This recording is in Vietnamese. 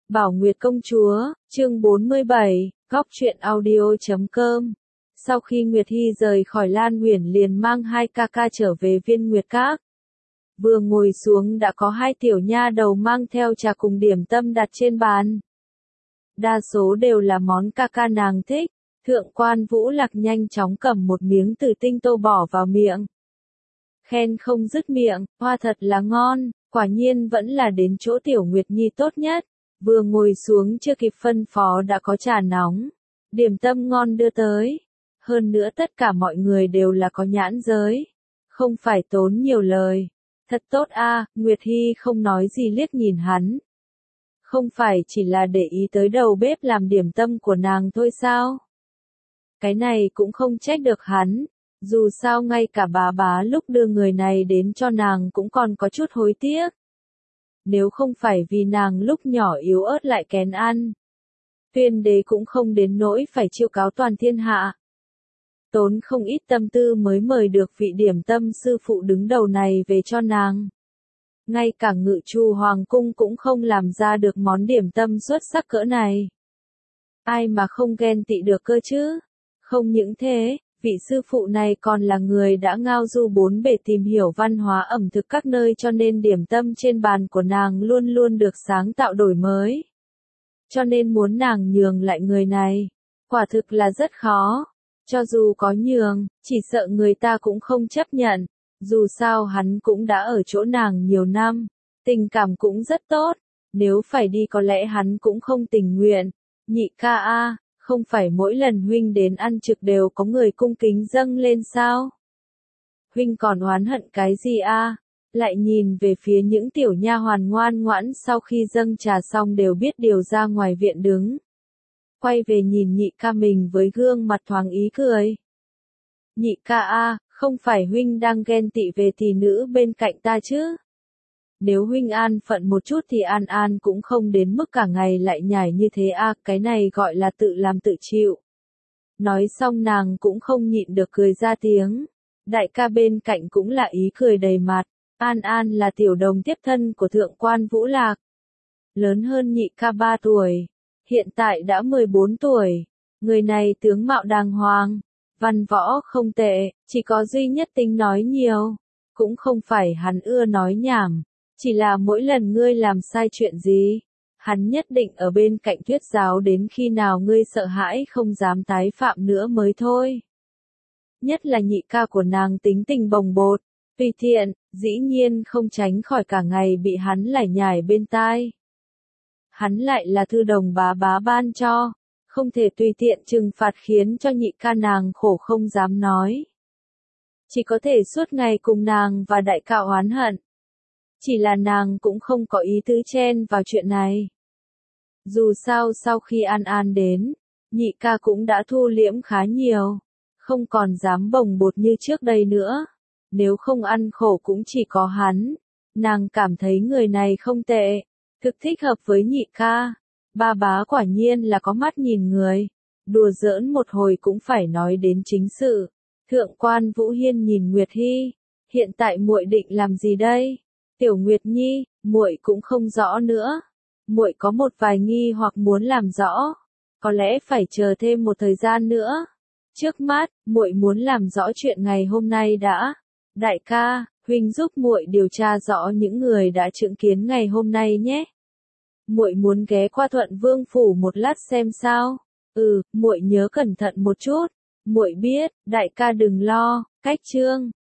Bảo Nguyệt công chúa, chương 47, góc truyện audio.com. Sau khi Nguyệt Hy rời khỏi Lan Uyển liền mang hai ca ca trở về Viên Nguyệt Các. Vừa ngồi xuống đã có hai tiểu nha đầu mang theo trà cùng điểm tâm đặt trên bàn. Đa số đều là món ca ca nàng thích. Thượng quan Vũ Lạc nhanh chóng cầm một miếng từ tinh tô bỏ vào miệng. Khen không dứt miệng, hoa thật là ngon, quả nhiên vẫn là đến chỗ Tiểu Nguyệt Nhi tốt nhất. Vừa ngồi xuống chưa kịp phân phó đã có trà nóng, điểm tâm ngon đưa tới. Hơn nữa tất cả mọi người đều là có nhãn giới, không phải tốn nhiều lời. Thật tốt a, Nguyệt Hy không nói gì liếc nhìn hắn. Không phải chỉ là để ý tới đầu bếp làm điểm tâm của nàng thôi sao? Cái này cũng không trách được hắn, dù sao ngay cả bà lúc đưa người này đến cho nàng cũng còn có chút hối tiếc. Nếu không phải vì nàng lúc nhỏ yếu ớt lại kén ăn, Tuyên đế cũng không đến nỗi phải chiêu cáo toàn thiên hạ. Tốn không ít tâm tư mới mời được vị điểm tâm sư phụ đứng đầu này về cho nàng. Ngay cả Ngự Trù Hoàng cung cũng không làm ra được món điểm tâm xuất sắc cỡ này. Ai mà không ghen tị được cơ chứ? Không những thế, vị sư phụ này còn là người đã ngao du bốn bể tìm hiểu văn hóa ẩm thực các nơi cho nên điểm tâm trên bàn của nàng luôn luôn được sáng tạo đổi mới. Cho nên muốn nàng nhường lại người này, quả thực là rất khó. Cho dù có nhường, chỉ sợ người ta cũng không chấp nhận. Dù sao hắn cũng đã ở chỗ nàng nhiều năm, tình cảm cũng rất tốt. Nếu phải đi có lẽ hắn cũng không tình nguyện. Nhị ca a, không phải mỗi lần huynh đến ăn trực đều có người cung kính dâng lên sao? Huynh còn oán hận cái gì a? Lại nhìn về phía những tiểu nha hoàn ngoan ngoãn sau khi dâng trà xong đều biết điều ra ngoài viện đứng. Quay về nhìn nhị ca mình với gương mặt thoáng ý cười. Nhị ca a, không phải huynh đang ghen tị về tỷ nữ bên cạnh ta chứ? Nếu huynh an phận một chút thì An An cũng không đến mức cả ngày lại nhảy như thế a, cái này gọi là tự làm tự chịu. Nói xong nàng cũng không nhịn được cười ra tiếng. Đại ca bên cạnh cũng là ý cười đầy mặt. An An là tiểu đồng tiếp thân của Thượng quan Vũ Lạc. Lớn hơn nhị ca 3 tuổi. Hiện tại đã 14 tuổi. Người này tướng mạo đàng hoàng. Văn võ không tệ, chỉ có duy nhất tính nói nhiều. Cũng không phải hắn ưa nói nhảm. Chỉ là mỗi lần ngươi làm sai chuyện gì, hắn nhất định ở bên cạnh thuyết giáo đến khi nào ngươi sợ hãi không dám tái phạm nữa mới thôi. Nhất là nhị ca của nàng tính tình bồng bột, tùy tiện, dĩ nhiên không tránh khỏi cả ngày bị hắn lải nhải bên tai. Hắn lại là thư đồng bá ban cho, không thể tùy tiện trừng phạt khiến cho nhị ca nàng khổ không dám nói. Chỉ có thể suốt ngày cùng nàng và đại ca oán hận. Chỉ là nàng cũng không có ý tứ chen vào chuyện này. Dù sao sau khi An An đến, nhị ca cũng đã thu liễm khá nhiều, không còn dám bồng bột như trước đây nữa. Nếu không ăn khổ cũng chỉ có hắn. Nàng cảm thấy người này không tệ, thực thích hợp với nhị ca. Bá quả nhiên là có mắt nhìn người. Đùa giỡn một hồi cũng phải nói đến chính sự. Thượng quan Vũ Hiên nhìn Nguyệt Hy, hiện tại muội định làm gì đây? Tiểu Nguyệt Nhi, muội cũng không rõ nữa. Muội có một vài nghi hoặc muốn làm rõ, có lẽ phải chờ thêm một thời gian nữa. Trước mắt, muội muốn làm rõ chuyện ngày hôm nay đã. Đại ca, huynh giúp muội điều tra rõ những người đã chứng kiến ngày hôm nay nhé. Muội muốn ghé qua Thuận Vương phủ một lát xem sao. Muội nhớ cẩn thận một chút. Muội biết, đại ca đừng lo, cách chương